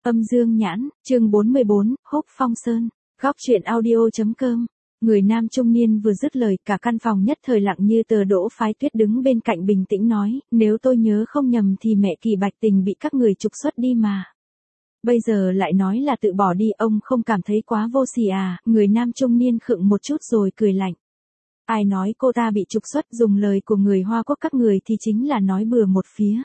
Âm Dương Nhãn, chương 44, Húc Phong Sơn, góc truyện audio.com. Người nam trung niên vừa dứt lời, cả căn phòng nhất thời lặng như tờ. Đỗ Phái Tuyết đứng bên cạnh bình tĩnh nói, nếu tôi nhớ không nhầm thì mẹ Kỳ Bạch Tình bị các người trục xuất đi mà. Bây giờ lại nói là tự bỏ đi, ông không cảm thấy quá vô sỉ à? Người nam trung niên khựng một chút rồi cười lạnh. Ai nói cô ta bị trục xuất? Dùng lời của người Hoa Quốc các người thì chính là nói bừa một phía.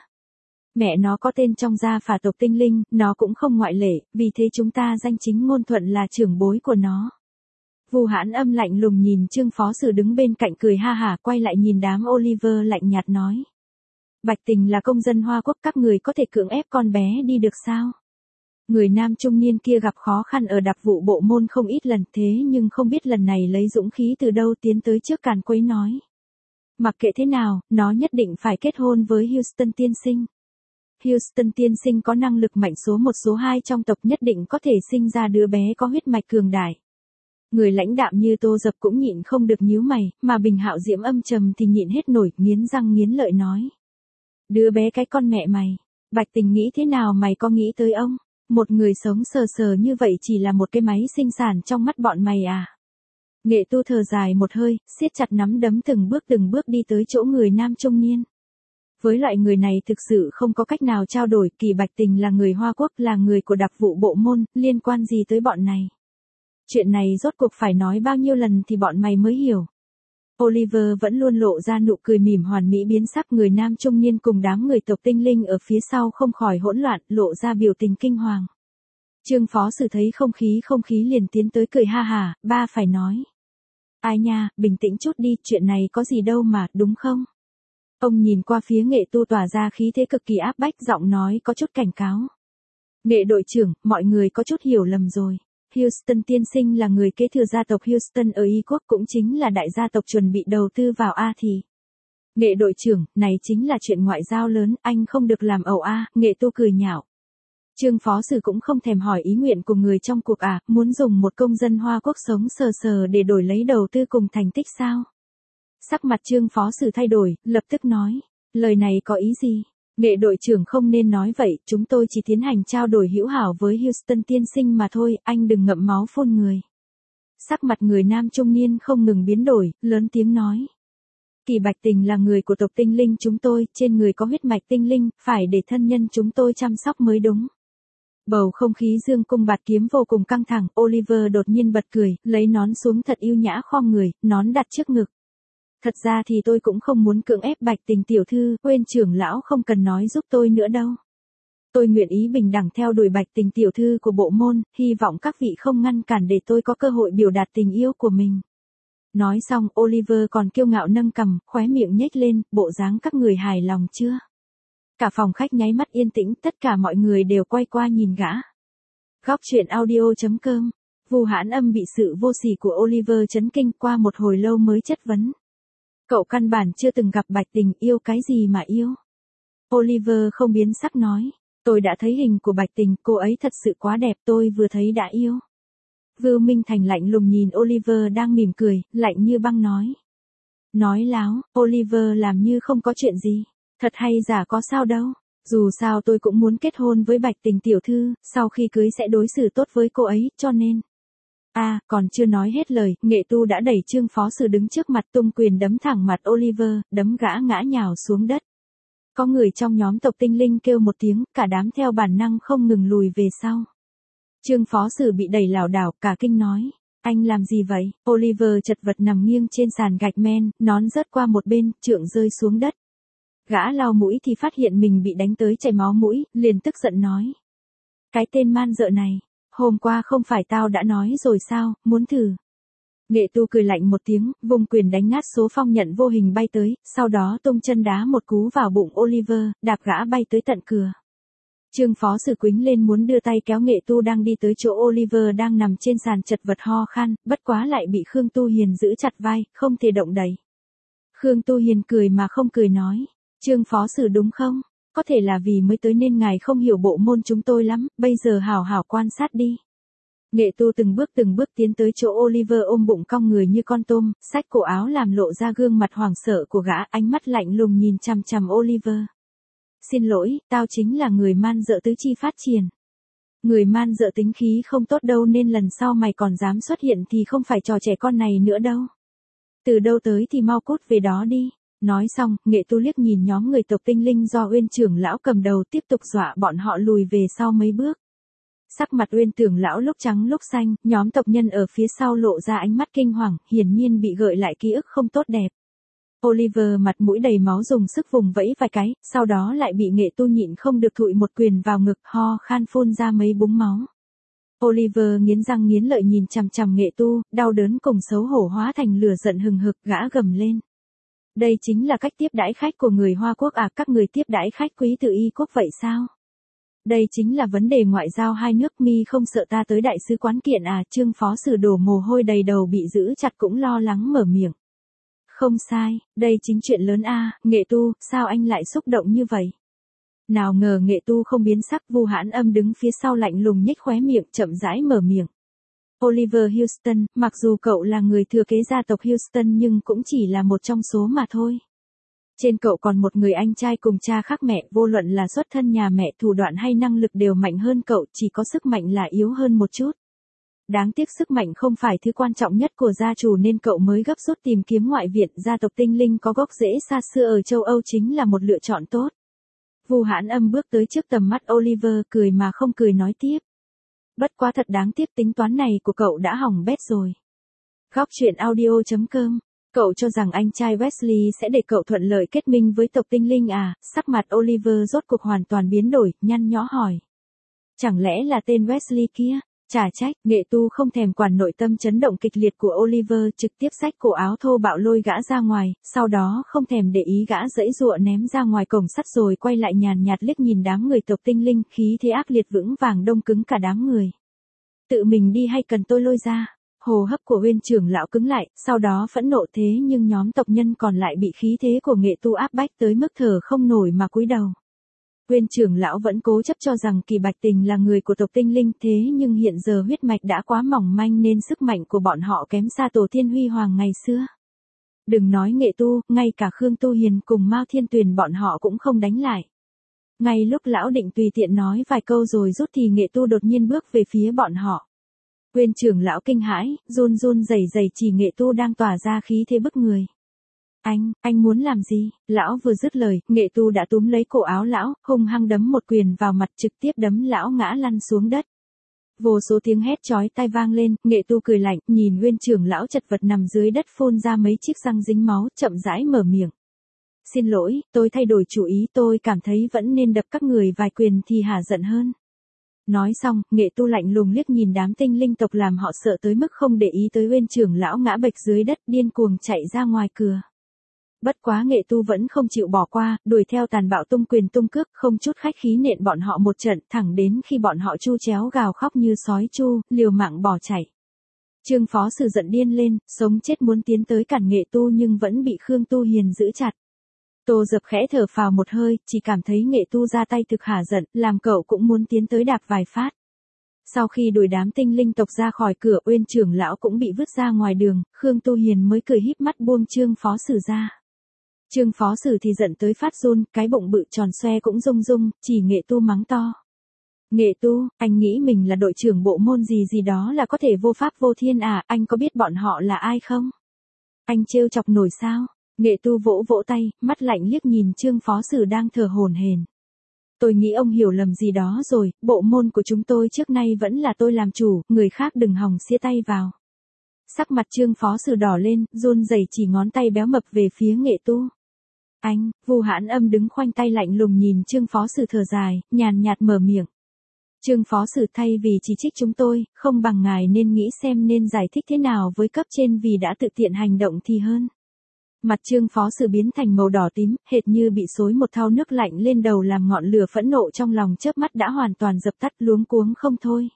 Mẹ nó có tên trong gia phả tộc Tinh Linh, nó cũng không ngoại lệ, vì thế chúng ta danh chính ngôn thuận là trưởng bối của nó. Vu Hãn Âm lạnh lùng nhìn Trương Phó Sử đứng bên cạnh cười ha hả, quay lại nhìn đám Oliver lạnh nhạt nói. Bạch Tình là công dân Hoa Quốc, các người có thể cưỡng ép con bé đi được sao? Người nam trung niên kia gặp khó khăn ở đặc vụ bộ môn không ít lần, thế nhưng không biết lần này lấy dũng khí từ đâu tiến tới trước càn quấy nói. Mặc kệ thế nào, nó nhất định phải kết hôn với Houston tiên sinh. Houston tiên sinh có năng lực mạnh số 1 số 2 trong tộc, nhất định có thể sinh ra đứa bé có huyết mạch cường đại. Người lãnh đạm như Tô Dập cũng nhịn không được nhíu mày, mà Bình Hạo Diễm âm trầm thì nhịn hết nổi, nghiến răng nghiến lợi nói. Đứa bé cái con mẹ mày, Bạch Tình nghĩ thế nào mày có nghĩ tới ông? Một người sống sờ sờ như vậy chỉ là một cái máy sinh sản trong mắt bọn mày à? Nghệ Tu thở dài một hơi, siết chặt nắm đấm từng bước đi tới chỗ người nam trung niên. Với loại người này thực sự không có cách nào trao đổi, Kỳ Bạch Tình là người Hoa Quốc, là người của đặc vụ bộ môn, liên quan gì tới bọn này? Chuyện này rốt cuộc phải nói bao nhiêu lần thì bọn mày mới hiểu. Oliver vẫn luôn lộ ra nụ cười mỉm hoàn mỹ biến sắc. Người nam trung niên cùng đám người tộc Tinh Linh ở phía sau không khỏi hỗn loạn, lộ ra biểu tình kinh hoàng. Trương Phó Sử thấy không khí liền tiến tới cười ha hả, ba phải nói. Ai nha, bình tĩnh chút đi, chuyện này có gì đâu mà, đúng không? Ông nhìn qua phía Nghệ Tu tỏa ra khí thế cực kỳ áp bách, giọng nói có chút cảnh cáo. Nghệ đội trưởng, mọi người có chút hiểu lầm rồi. Houston tiên sinh là người kế thừa gia tộc Houston ở Y quốc, cũng chính là đại gia tộc chuẩn bị đầu tư vào A thì. Nghệ đội trưởng, này chính là chuyện ngoại giao lớn, anh không được làm ẩu a. Nghệ Tu cười nhạo. Trương Phó Sử cũng không thèm hỏi ý nguyện của người trong cuộc à, muốn dùng một công dân Hoa Quốc sống sờ sờ để đổi lấy đầu tư cùng thành tích sao? Sắc mặt Trương Phó Sử thay đổi, lập tức nói, lời này có ý gì? Nghệ đội trưởng không nên nói vậy, chúng tôi chỉ tiến hành trao đổi hữu hảo với Houston tiên sinh mà thôi, anh đừng ngậm máu phun người. Sắc mặt người nam trung niên không ngừng biến đổi, lớn tiếng nói. Kỳ Bạch Tình là người của tộc Tinh Linh chúng tôi, trên người có huyết mạch tinh linh, phải để thân nhân chúng tôi chăm sóc mới đúng. Bầu không khí dương cung bạt kiếm vô cùng căng thẳng, Oliver đột nhiên bật cười, lấy nón xuống thật yêu nhã khom người, nón đặt trước ngực. Thật ra thì tôi cũng không muốn cưỡng ép Bạch Tình tiểu thư, quên trưởng lão không cần nói giúp tôi nữa đâu. Tôi nguyện ý bình đẳng theo đuổi Bạch Tình tiểu thư của bộ môn, hy vọng các vị không ngăn cản để tôi có cơ hội biểu đạt tình yêu của mình. Nói xong, Oliver còn kiêu ngạo nâng cằm, khóe miệng nhếch lên, bộ dáng các người hài lòng chưa? Cả phòng khách nháy mắt yên tĩnh, tất cả mọi người đều quay qua nhìn gã. Góc truyện audio.com. Vu Hãn Âm bị sự vô sỉ của Oliver chấn kinh, qua một hồi lâu mới chất vấn. Cậu căn bản chưa từng gặp Bạch Tình, yêu cái gì mà yêu? Oliver không biến sắc nói, tôi đã thấy hình của Bạch Tình, cô ấy thật sự quá đẹp, tôi vừa thấy đã yêu. Vưu Minh Thành lạnh lùng nhìn Oliver đang mỉm cười, lạnh như băng nói. Nói láo, Oliver làm như không có chuyện gì, thật hay giả có sao đâu, dù sao tôi cũng muốn kết hôn với Bạch Tình tiểu thư, sau khi cưới sẽ đối xử tốt với cô ấy, cho nên. Còn chưa nói hết lời, Nghệ Tu đã đẩy Trương Phó Sử đứng trước mặt, tung quyền đấm thẳng mặt Oliver, đấm gã ngã nhào xuống đất. Có người trong nhóm tộc Tinh Linh kêu một tiếng, cả đám theo bản năng không ngừng lùi về sau. Trương Phó Sử bị đẩy lảo đảo, cả kinh nói, anh làm gì vậy? Oliver chật vật nằm nghiêng trên sàn gạch men, nón rớt qua một bên, trượng rơi xuống đất. Gã lau mũi thì phát hiện mình bị đánh tới chảy máu mũi, liền tức giận nói. Cái tên man dợ này. Hôm qua không phải tao đã nói rồi sao, muốn thử. Nghệ Tu cười lạnh một tiếng, vung quyền đánh nát số phong nhận vô hình bay tới, sau đó tung chân đá một cú vào bụng Oliver, đạp gã bay tới tận cửa. Trương Phó Sử quýnh lên muốn đưa tay kéo Nghệ Tu đang đi tới chỗ Oliver đang nằm trên sàn chật vật ho khan, bất quá lại bị Khương Tu Hiền giữ chặt vai, không thể động đậy. Khương Tu Hiền cười mà không cười nói, Trương Phó Sử đúng không? Có thể là vì mới tới nên ngài không hiểu bộ môn chúng tôi lắm, bây giờ hảo hảo quan sát đi. Nghệ Tu từng bước tiến tới chỗ Oliver ôm bụng cong người như con tôm, xách cổ áo làm lộ ra gương mặt hoảng sợ của gã, ánh mắt lạnh lùng nhìn chằm chằm Oliver. Xin lỗi, tao chính là người man dợ tứ chi phát triển. Người man dợ tính khí không tốt đâu nên lần sau mày còn dám xuất hiện thì không phải trò trẻ con này nữa đâu. Từ đâu tới thì mau cút về đó đi. Nói xong, Nghệ Tu liếc nhìn nhóm người tộc tinh linh do Uyên trưởng lão cầm đầu tiếp tục dọa bọn họ lùi về sau mấy bước. Sắc mặt Uyên trưởng lão lúc trắng lúc xanh, nhóm tộc nhân ở phía sau lộ ra ánh mắt kinh hoàng, hiển nhiên bị gợi lại ký ức không tốt đẹp. Oliver mặt mũi đầy máu dùng sức vùng vẫy vài cái, sau đó lại bị Nghệ Tu nhịn không được thụi một quyền vào ngực, ho khan phun ra mấy búng máu. Oliver nghiến răng nghiến lợi nhìn chằm chằm Nghệ Tu, đau đớn cùng xấu hổ hóa thành lửa giận hừng hực, gã gầm lên. Đây chính là cách tiếp đãi khách của người Hoa Quốc à, các người tiếp đãi khách quý từ Y quốc vậy sao? Đây chính là vấn đề ngoại giao hai nước, mi không sợ ta tới đại sứ quán kiện à? Trương phó sử đổ mồ hôi đầy đầu bị giữ chặt cũng lo lắng mở miệng. Không sai, đây chính chuyện lớn a, Nghệ Tu, sao anh lại xúc động như vậy? Nào ngờ Nghệ Tu không biến sắc, Vu Hãn Âm đứng phía sau lạnh lùng nhếch khóe miệng, chậm rãi mở miệng. Oliver Houston, mặc dù cậu là người thừa kế gia tộc Houston nhưng cũng chỉ là một trong số mà thôi. Trên cậu còn một người anh trai cùng cha khác mẹ, vô luận là xuất thân nhà mẹ, thủ đoạn hay năng lực đều mạnh hơn cậu, chỉ có sức mạnh là yếu hơn một chút. Đáng tiếc sức mạnh không phải thứ quan trọng nhất của gia chủ nên cậu mới gấp rút tìm kiếm ngoại viện, gia tộc tinh linh có gốc rễ xa xưa ở châu Âu chính là một lựa chọn tốt. Vu Hãn Âm bước tới trước tầm mắt Oliver, cười mà không cười nói tiếp. Bất quá thật đáng tiếc, tính toán này của cậu đã hỏng bét rồi. Góc truyện audio.com. Cậu cho rằng anh trai Wesley sẽ để cậu thuận lợi kết minh với tộc tinh linh à? Sắc mặt Oliver rốt cuộc hoàn toàn biến đổi, nhăn nhó hỏi. Chẳng lẽ là tên Wesley kia? Chả trách, Nghệ Tu không thèm quản nội tâm chấn động kịch liệt của Oliver, trực tiếp xách cổ áo thô bạo lôi gã ra ngoài, sau đó không thèm để ý gã giãy giụa ném ra ngoài cổng sắt rồi quay lại nhàn nhạt liếc nhìn đám người tộc tinh linh, khí thế ác liệt vững vàng đông cứng cả đám người. Tự mình đi hay cần tôi lôi ra? Hô hấp của Uyên trưởng lão cứng lại, sau đó phẫn nộ, thế nhưng nhóm tộc nhân còn lại bị khí thế của Nghệ Tu áp bách tới mức thở không nổi mà cúi đầu. Uyên trưởng lão vẫn cố chấp cho rằng Kỳ Bạch Tình là người của tộc tinh linh, thế nhưng hiện giờ huyết mạch đã quá mỏng manh nên sức mạnh của bọn họ kém xa tổ tiên huy hoàng ngày xưa. Đừng nói Nghệ Tu, ngay cả Khương Tu Hiền cùng Mao Thiên Tuyền bọn họ cũng không đánh lại. Ngay lúc lão định tùy tiện nói vài câu rồi rút thì Nghệ Tu đột nhiên bước về phía bọn họ. Uyên trưởng lão kinh hãi, run run rẩy rẩy chỉ Nghệ Tu đang tỏa ra khí thế bức người. Anh muốn làm gì? Lão vừa dứt lời, Nghệ Tu đã túm lấy cổ áo lão, hung hăng đấm một quyền vào mặt, trực tiếp đấm lão ngã lăn xuống đất. Vô số tiếng hét chói tai vang lên, Nghệ Tu cười lạnh, nhìn Uyên trưởng lão chật vật nằm dưới đất phun ra mấy chiếc răng dính máu, chậm rãi mở miệng. Xin lỗi, tôi thay đổi chủ ý, tôi cảm thấy vẫn nên đập các người vài quyền thì hả giận hơn. Nói xong, Nghệ Tu lạnh lùng liếc nhìn đám tinh linh tộc làm họ sợ tới mức không để ý tới Uyên trưởng lão ngã bệch dưới đất, điên cuồng chạy ra ngoài cửa. Bất quá Nghệ Tu vẫn không chịu bỏ qua, đuổi theo tàn bạo tung quyền tung cước, không chút khách khí nện bọn họ một trận, thẳng đến khi bọn họ chu chéo gào khóc như sói chu, liều mạng bỏ chạy. Trương phó sử giận điên lên, sống chết muốn tiến tới cản Nghệ Tu nhưng vẫn bị Khương Tu Hiền giữ chặt. Tô Dập khẽ thở phào một hơi, chỉ cảm thấy Nghệ Tu ra tay thực hả giận, làm cậu cũng muốn tiến tới đạp vài phát. Sau khi đuổi đám tinh linh tộc ra khỏi cửa, Uyên trưởng lão cũng bị vứt ra ngoài đường, Khương Tu Hiền mới cười híp mắt buông Trương phó sử ra. Trương phó sử thì giận tới phát run, cái bụng bự tròn xoe cũng rung rung, chỉ Nghệ Tu mắng to. Nghệ Tu, anh nghĩ mình là đội trưởng bộ môn gì gì đó là có thể vô pháp vô thiên à, anh có biết bọn họ là ai không? Anh trêu chọc nổi sao? Nghệ Tu vỗ vỗ tay, mắt lạnh liếc nhìn Trương phó sử đang thở hổn hển. Tôi nghĩ ông hiểu lầm gì đó rồi, bộ môn của chúng tôi trước nay vẫn là tôi làm chủ, người khác đừng hòng xía tay vào. Sắc mặt Trương phó sử đỏ lên, run rẩy chỉ ngón tay béo mập về phía Nghệ Tu. Anh, Vu Hãn Âm đứng khoanh tay lạnh lùng nhìn Trương phó sử thở dài, nhàn nhạt mở miệng. Trương phó sử, thay vì chỉ trích chúng tôi, không bằng ngài nên nghĩ xem nên giải thích thế nào với cấp trên vì đã tự tiện hành động thì hơn. Mặt Trương phó sử biến thành màu đỏ tím, hệt như bị xối một thau nước lạnh lên đầu làm ngọn lửa phẫn nộ trong lòng chớp mắt đã hoàn toàn dập tắt, luống cuống không thôi.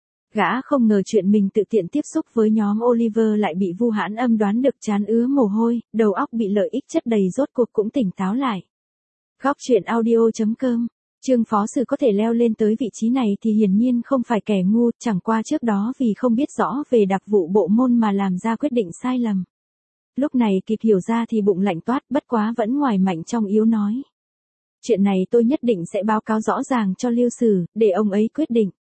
Gã không ngờ chuyện mình tự tiện tiếp xúc với nhóm Oliver lại bị Vu Hãn Âm đoán được, trán ứa mồ hôi, đầu óc bị lợi ích chất đầy rốt cuộc cũng tỉnh táo lại. Góc truyện audio.com. Trương phó sử có thể leo lên tới vị trí này thì hiển nhiên không phải kẻ ngu, chẳng qua trước đó vì không biết rõ về đặc vụ bộ môn mà làm ra quyết định sai lầm. Lúc này kịp hiểu ra thì bụng lạnh toát, bất quá vẫn ngoài mạnh trong yếu nói. Chuyện này tôi nhất định sẽ báo cáo rõ ràng cho Lưu Sử, để ông ấy quyết định.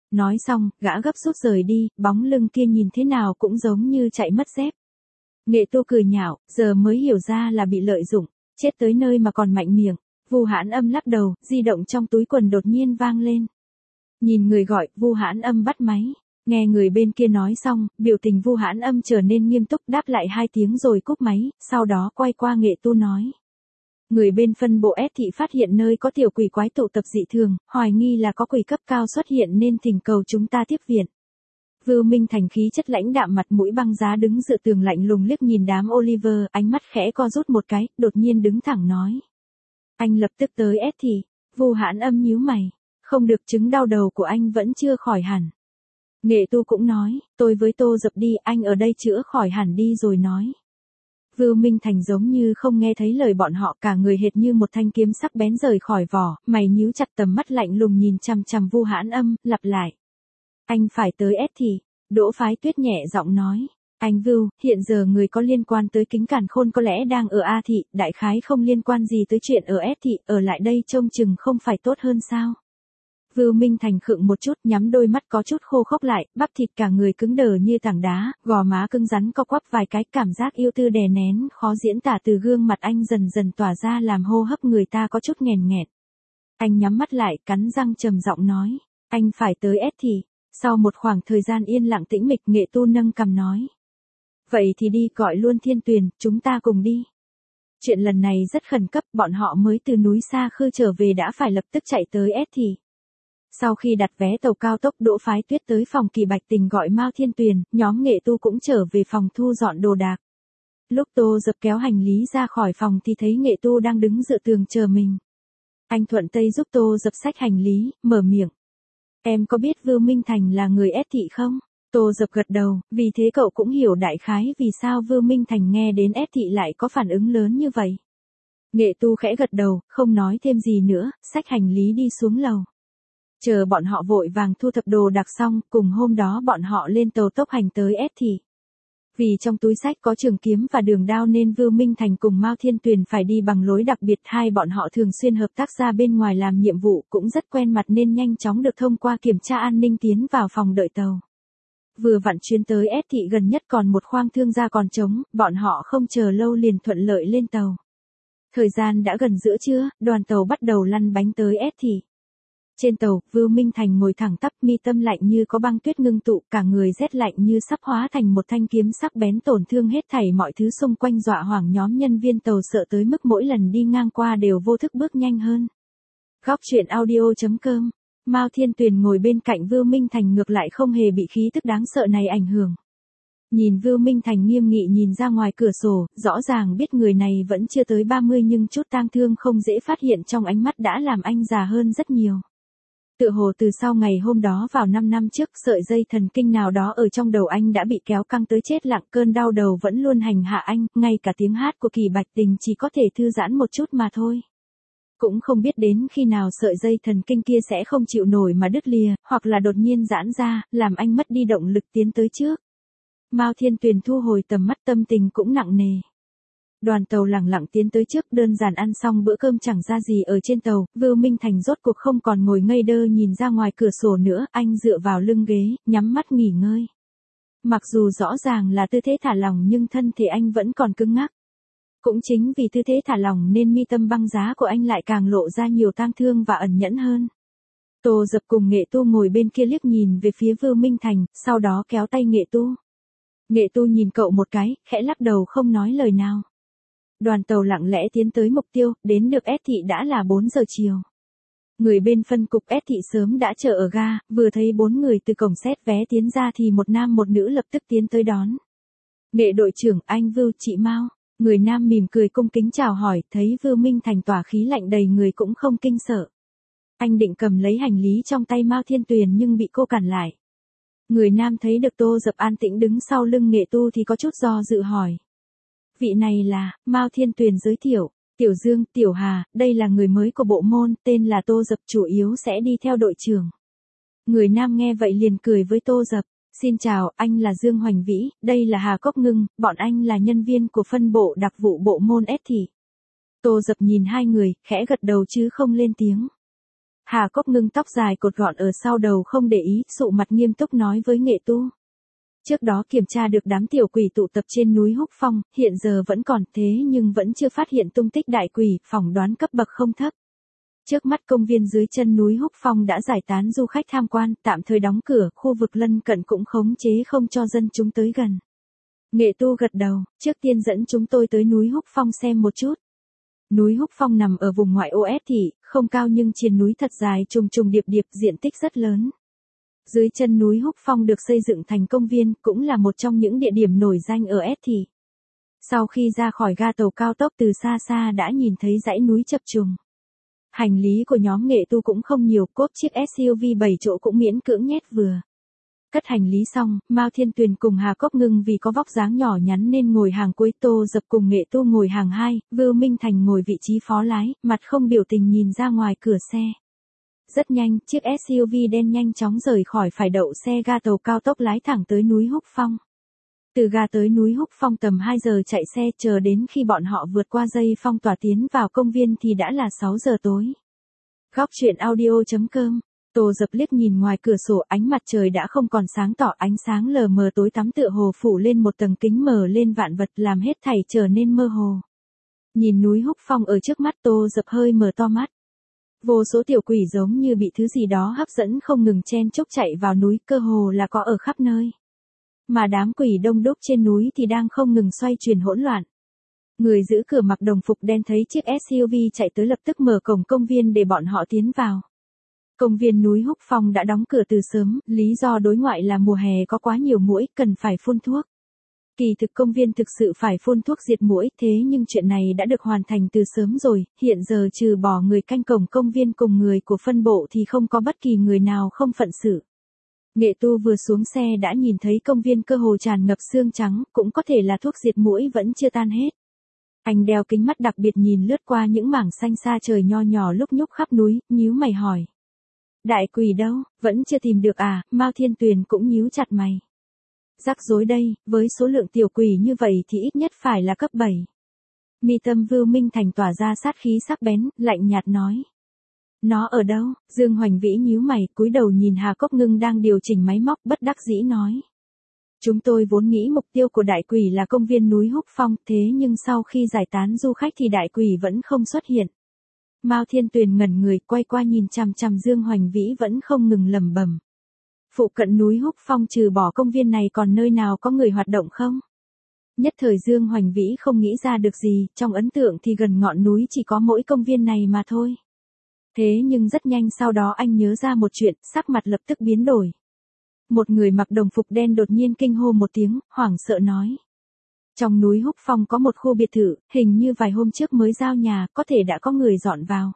Nói xong, gã gấp rút rời đi, bóng lưng kia nhìn thế nào cũng giống như chạy mất dép. Nghệ Tu cười nhạo, giờ mới hiểu ra là bị lợi dụng, chết tới nơi mà còn mạnh miệng. Vu Hãn Âm lắc đầu, di động trong túi quần đột nhiên vang lên. Nhìn người gọi, Vu Hãn Âm bắt máy. Nghe người bên kia nói xong, biểu tình Vu Hãn Âm trở nên nghiêm túc, đáp lại 2 tiếng rồi cúp máy, sau đó quay qua Nghệ Tu nói. Người bên phân bộ S thị phát hiện nơi có tiểu quỷ quái tụ tập dị thường, hoài nghi là có quỷ cấp cao xuất hiện nên thỉnh cầu chúng ta tiếp viện. Vưu Minh Thành khí chất lãnh đạm, mặt mũi băng giá đứng dựa tường lạnh lùng liếc nhìn đám Oliver, ánh mắt khẽ co rút một cái, đột nhiên đứng thẳng nói. Anh lập tức tới S thị. Vu Hãn Âm nhíu mày. Không được, chứng đau đầu của anh vẫn chưa khỏi hẳn. Nghệ Tu cũng nói, tôi với Tô Dập đi, anh ở đây chữa khỏi hẳn đi rồi nói. Vưu Minh Thành giống như không nghe thấy lời bọn họ, cả người hệt như một thanh kiếm sắc bén rời khỏi vỏ, mày nhíu chặt, tầm mắt lạnh lùng nhìn chằm chằm Vu Hãn Âm, lặp lại. Anh phải tới S thị. Đỗ Phái Tuyết nhẹ giọng nói. Anh Vưu, hiện giờ người có liên quan tới Kính Càn Khôn có lẽ đang ở A thị, đại khái không liên quan gì tới chuyện ở S thị, ở lại đây trông chừng không phải tốt hơn sao? Vưu Minh Thành khựng một chút, nhắm đôi mắt có chút khô khốc lại, bắp thịt cả người cứng đờ như tảng đá, gò má cứng rắn co quắp vài cái, cảm giác yêu tư đè nén, khó diễn tả từ gương mặt anh dần dần tỏa ra làm hô hấp người ta có chút nghèn nghẹt. Anh nhắm mắt lại, cắn răng trầm giọng nói, anh phải tới S thị. Sau một khoảng thời gian yên lặng tĩnh mịch, Nghệ Tu nâng cằm nói. Vậy thì đi, gọi luôn Thiên Tuyền, chúng ta cùng đi. Chuyện lần này rất khẩn cấp, bọn họ mới từ núi Sa Khư trở về đã phải lập tức chạy tới S thị. Sau khi đặt vé tàu cao tốc, Đỗ Phái Tuyết tới phòng Kỳ Bạch Tình gọi Mao Thiên Tuyền, nhóm Nghệ Tu cũng trở về phòng thu dọn đồ đạc. Lúc Tô Dập kéo hành lý ra khỏi phòng thì thấy Nghệ Tu đang đứng dựa tường chờ mình. Anh thuận tay giúp Tô Dập xách hành lý, mở miệng. Em có biết Vưu Minh Thành là người S thị không? Tô Dập gật đầu, vì thế cậu cũng hiểu đại khái vì sao Vưu Minh Thành nghe đến S thị lại có phản ứng lớn như vậy. Nghệ Tu khẽ gật đầu, không nói thêm gì nữa, xách hành lý đi xuống lầu. Chờ bọn họ vội vàng thu thập đồ đạc xong, cùng hôm đó bọn họ lên tàu tốc hành tới S thị. Vì trong túi sách có trường kiếm và đường đao nên Vưu Minh Thành cùng Mao Thiên Tuyền phải đi bằng lối đặc biệt, hai bọn họ thường xuyên hợp tác ra bên ngoài làm nhiệm vụ, cũng rất quen mặt nên nhanh chóng được thông qua kiểm tra an ninh tiến vào phòng đợi tàu. Vừa vặn chuyến tới S thị gần nhất còn một khoang thương gia còn trống, bọn họ không chờ lâu liền thuận lợi lên tàu. Thời gian đã gần giữa trưa, đoàn tàu bắt đầu lăn bánh tới S thị. Trên tàu, Vưu Minh Thành ngồi thẳng tắp, mi tâm lạnh như có băng tuyết ngưng tụ, cả người rét lạnh như sắp hóa thành một thanh kiếm sắc bén tổn thương hết thảy mọi thứ xung quanh, dọa hoảng nhóm nhân viên tàu sợ tới mức mỗi lần đi ngang qua đều vô thức bước nhanh hơn. Góc truyện audio.com. Mao Thiên Tuyền ngồi bên cạnh Vưu Minh Thành ngược lại không hề bị khí tức đáng sợ này ảnh hưởng. Nhìn Vưu Minh Thành nghiêm nghị nhìn ra ngoài cửa sổ, rõ ràng biết người này vẫn chưa tới 30 nhưng chút tang thương không dễ phát hiện trong ánh mắt đã làm anh già hơn rất nhiều. Tựa hồ từ sau ngày hôm đó vào 5 năm trước, sợi dây thần kinh nào đó ở trong đầu anh đã bị kéo căng tới chết lặng, cơn đau đầu vẫn luôn hành hạ anh, ngay cả tiếng hát của Kỳ Bạch Tình chỉ có thể thư giãn một chút mà thôi. Cũng không biết đến khi nào sợi dây thần kinh kia sẽ không chịu nổi mà đứt lìa, hoặc là đột nhiên giãn ra, làm anh mất đi động lực tiến tới trước. Mao Thiên Tuyền thu hồi tầm mắt, tâm tình cũng nặng nề. Đoàn tàu lẳng lặng tiến tới trước, đơn giản ăn xong bữa cơm chẳng ra gì ở trên tàu, Vưu Minh Thành rốt cuộc không còn ngồi ngây đơ nhìn ra ngoài cửa sổ nữa, anh dựa vào lưng ghế, nhắm mắt nghỉ ngơi. Mặc dù rõ ràng là tư thế thả lỏng nhưng thân thể anh vẫn còn cứng ngắc. Cũng chính vì tư thế thả lỏng nên mi tâm băng giá của anh lại càng lộ ra nhiều tang thương và ẩn nhẫn hơn. Tô Dập cùng Nghệ Tu ngồi bên kia liếc nhìn về phía Vưu Minh Thành, sau đó kéo tay Nghệ Tu. Nghệ Tu nhìn cậu một cái, khẽ lắc đầu không nói lời nào. Đoàn tàu lặng lẽ tiến tới mục tiêu, đến được S thị đã là 4 giờ chiều. Người bên phân cục S thị sớm đã chờ ở ga, vừa thấy 4 người từ cổng xét vé tiến ra thì một nam một nữ lập tức tiến tới đón. Nghệ đội trưởng, anh Vưu, chị Mao. Người nam mỉm cười cung kính chào hỏi, thấy Vưu Minh Thành tỏa khí lạnh đầy người cũng không kinh sợ. Anh định cầm lấy hành lý trong tay Mao Thiên Tuyền nhưng bị cô cản lại. Người nam thấy được Tô Dập an tĩnh đứng sau lưng Nghệ Tu thì có chút do dự hỏi. Vị này là, Mao Thiên Tuyền giới thiệu, Tiểu Dương, Tiểu Hà, đây là người mới của bộ môn, tên là Tô Dập, chủ yếu sẽ đi theo đội trưởng. Người nam nghe vậy liền cười với Tô Dập. Xin chào, anh là Dương Hoành Vĩ, đây là Hà Cốc Ngưng, bọn anh là nhân viên của phân bộ đặc vụ bộ môn S thị. Tô Dập nhìn hai người, khẽ gật đầu chứ không lên tiếng. Hà Cốc Ngưng tóc dài cột gọn ở sau đầu không để ý, sụ mặt nghiêm túc nói với Nghệ Tu. Trước đó kiểm tra được đám tiểu quỷ tụ tập trên núi Húc Phong, hiện giờ vẫn còn thế nhưng vẫn chưa phát hiện tung tích đại quỷ, phỏng đoán cấp bậc không thấp. Trước mắt công viên dưới chân núi Húc Phong đã giải tán du khách tham quan, tạm thời đóng cửa, khu vực lân cận cũng khống chế không cho dân chúng tới gần. Nghệ Tu gật đầu, trước tiên dẫn chúng tôi tới núi Húc Phong xem một chút. Núi Húc Phong nằm ở vùng ngoại ô S thị, không cao nhưng triền núi thật dài trùng trùng điệp điệp, diện tích rất lớn. Dưới chân núi Húc Phong được xây dựng thành công viên, cũng là một trong những địa điểm nổi danh ở S thị. Sau khi ra khỏi ga tàu cao tốc từ xa xa đã nhìn thấy dãy núi chập trùng. Hành lý của nhóm Nghệ Tu cũng không nhiều, cốp chiếc SUV 7 chỗ cũng miễn cưỡng nhét vừa. Cất hành lý xong, Mao Thiên Tuyền cùng Hà Cốc Ngưng vì có vóc dáng nhỏ nhắn nên ngồi hàng cuối, Tô Dập cùng Nghệ Tu ngồi hàng 2, Vưu Minh Thành ngồi vị trí phó lái, mặt không biểu tình nhìn ra ngoài cửa xe. Rất nhanh, chiếc SUV đen nhanh chóng rời khỏi phải đậu xe ga tàu cao tốc lái thẳng tới núi Húc Phong. Từ ga tới núi Húc Phong tầm 2 giờ chạy xe, chờ đến khi bọn họ vượt qua dây phong tỏa tiến vào công viên thì đã là 6 giờ tối. Góc truyện audio.com. Tô Dập liếc nhìn ngoài cửa sổ, ánh mặt trời đã không còn sáng tỏ, ánh sáng lờ mờ tối tăm tựa hồ phủ lên một tầng kính mờ lên vạn vật, làm hết thảy trở nên mơ hồ. Nhìn núi Húc Phong ở trước mắt, Tô Dập hơi mở to mắt. Vô số tiểu quỷ giống như bị thứ gì đó hấp dẫn không ngừng chen chúc chạy vào núi, cơ hồ là có ở khắp nơi. Mà đám quỷ đông đúc trên núi thì đang không ngừng xoay chuyển hỗn loạn. Người giữ cửa mặc đồng phục đen thấy chiếc SUV chạy tới lập tức mở cổng công viên để bọn họ tiến vào. Công viên núi Húc Phong đã đóng cửa từ sớm, lý do đối ngoại là mùa hè có quá nhiều muỗi, cần phải phun thuốc. Kỳ thực công viên thực sự phải phun thuốc diệt muỗi, thế nhưng chuyện này đã được hoàn thành từ sớm rồi, hiện giờ trừ bỏ người canh cổng công viên cùng người của phân bộ thì không có bất kỳ người nào không phận sự. Nghệ Tu vừa xuống xe đã nhìn thấy công viên cơ hồ tràn ngập xương trắng, cũng có thể là thuốc diệt muỗi vẫn chưa tan hết. Anh đeo kính mắt đặc biệt nhìn lướt qua những mảng xanh xa trời nho nhỏ lúc nhúc khắp núi, nhíu mày hỏi. Đại quỷ đâu, vẫn chưa tìm được à? Mao Thiên Tuyền cũng nhíu chặt mày. Rắc rối đây, với số lượng tiểu quỷ như vậy thì ít nhất phải là cấp 7. Mi tâm Vưu Minh Thành tỏa ra sát khí sắc bén, lạnh nhạt nói. Nó ở đâu? Dương Hoành Vĩ nhíu mày, cúi đầu nhìn Hà Cốc Ngưng đang điều chỉnh máy móc, bất đắc dĩ nói. Chúng tôi vốn nghĩ mục tiêu của đại quỷ là công viên núi Húc Phong, thế nhưng sau khi giải tán du khách thì đại quỷ vẫn không xuất hiện. Mao Thiên Tuyền ngẩn người, quay qua nhìn chằm chằm Dương Hoành Vĩ vẫn không ngừng lẩm bẩm. Phụ cận núi Húc Phong trừ bỏ công viên này còn nơi nào có người hoạt động không? Nhất thời Dương Hoành Vĩ không nghĩ ra được gì, trong ấn tượng thì gần ngọn núi chỉ có mỗi công viên này mà thôi. Thế nhưng rất nhanh sau đó anh nhớ ra một chuyện, sắc mặt lập tức biến đổi. Một người mặc đồng phục đen đột nhiên kinh hô một tiếng, hoảng sợ nói. Trong núi Húc Phong có một khu biệt thự, hình như vài hôm trước mới giao nhà, có thể đã có người dọn vào.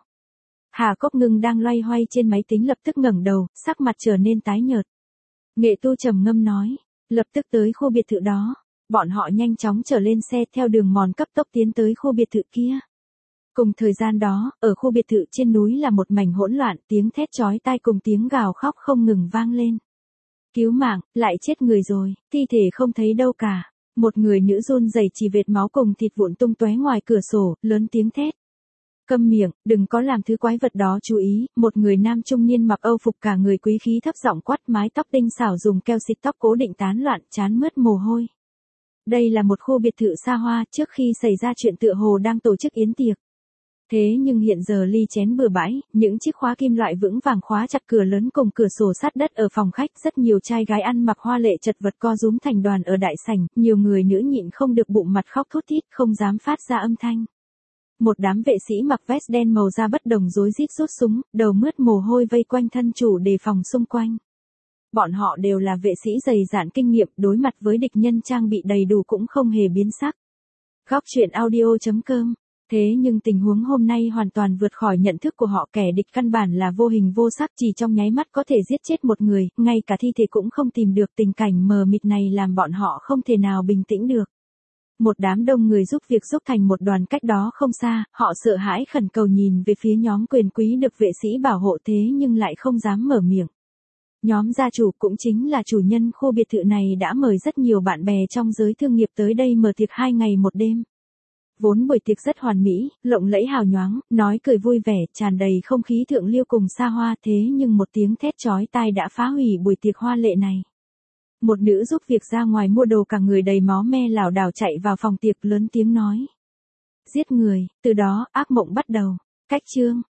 Hà Cốc Ngưng đang loay hoay trên máy tính lập tức ngẩng đầu, sắc mặt trở nên tái nhợt. Nghệ Tu trầm ngâm nói, lập tức tới khu biệt thự đó. Bọn họ nhanh chóng trở lên xe theo đường mòn cấp tốc tiến tới khu biệt thự kia. Cùng thời gian đó, ở khu biệt thự trên núi là một mảnh hỗn loạn, tiếng thét chói tai cùng tiếng gào khóc không ngừng vang lên. Cứu mạng, lại chết người rồi, thi thể không thấy đâu cả. Một người nữ run rẩy chỉ vệt máu cùng thịt vụn tung tóe ngoài cửa sổ, lớn tiếng thét. Câm miệng, đừng có làm thứ quái vật đó chú ý, một người nam trung niên mặc âu phục cả người quý khí thấp giọng quát, mái tóc tinh xảo dùng keo xịt tóc cố định tán loạn, trán mướt mồ hôi. Đây là một khu biệt thự xa hoa, trước khi xảy ra chuyện tựa hồ đang tổ chức yến tiệc. Thế nhưng hiện giờ ly chén bừa bãi, những chiếc khóa kim loại vững vàng khóa chặt cửa lớn cùng cửa sổ sát đất ở phòng khách, rất nhiều trai gái ăn mặc hoa lệ chật vật co rúm thành đoàn ở đại sảnh, nhiều người nữ nhịn không được bụng mặt khóc thút thít, không dám phát ra âm thanh. Một đám vệ sĩ mặc vest đen màu da bất đồng rối rít rút súng, đầu mướt mồ hôi vây quanh thân chủ đề phòng xung quanh. Bọn họ đều là vệ sĩ dày dạn kinh nghiệm, đối mặt với địch nhân trang bị đầy đủ cũng không hề biến sắc. Góc truyện audio.com. Thế nhưng tình huống hôm nay hoàn toàn vượt khỏi nhận thức của họ, kẻ địch căn bản là vô hình vô sắc, chỉ trong nháy mắt có thể giết chết một người, ngay cả thi thể cũng không tìm được, tình cảnh mờ mịt này làm bọn họ không thể nào bình tĩnh được. Một đám đông người giúp việc xúc thành một đoàn cách đó không xa, họ sợ hãi khẩn cầu nhìn về phía nhóm quyền quý được vệ sĩ bảo hộ thế nhưng lại không dám mở miệng. Nhóm gia chủ cũng chính là chủ nhân khu biệt thự này đã mời rất nhiều bạn bè trong giới thương nghiệp tới đây mở tiệc 2 ngày 1 đêm. Vốn buổi tiệc rất hoàn mỹ, lộng lẫy hào nhoáng, nói cười vui vẻ, tràn đầy không khí thượng lưu cùng xa hoa, thế nhưng một tiếng thét chói tai đã phá hủy buổi tiệc hoa lệ này. Một nữ giúp việc ra ngoài mua đồ, cả người đầy máu me lảo đảo chạy vào phòng tiệc lớn tiếng nói. Giết người, từ đó ác mộng bắt đầu. Cách chương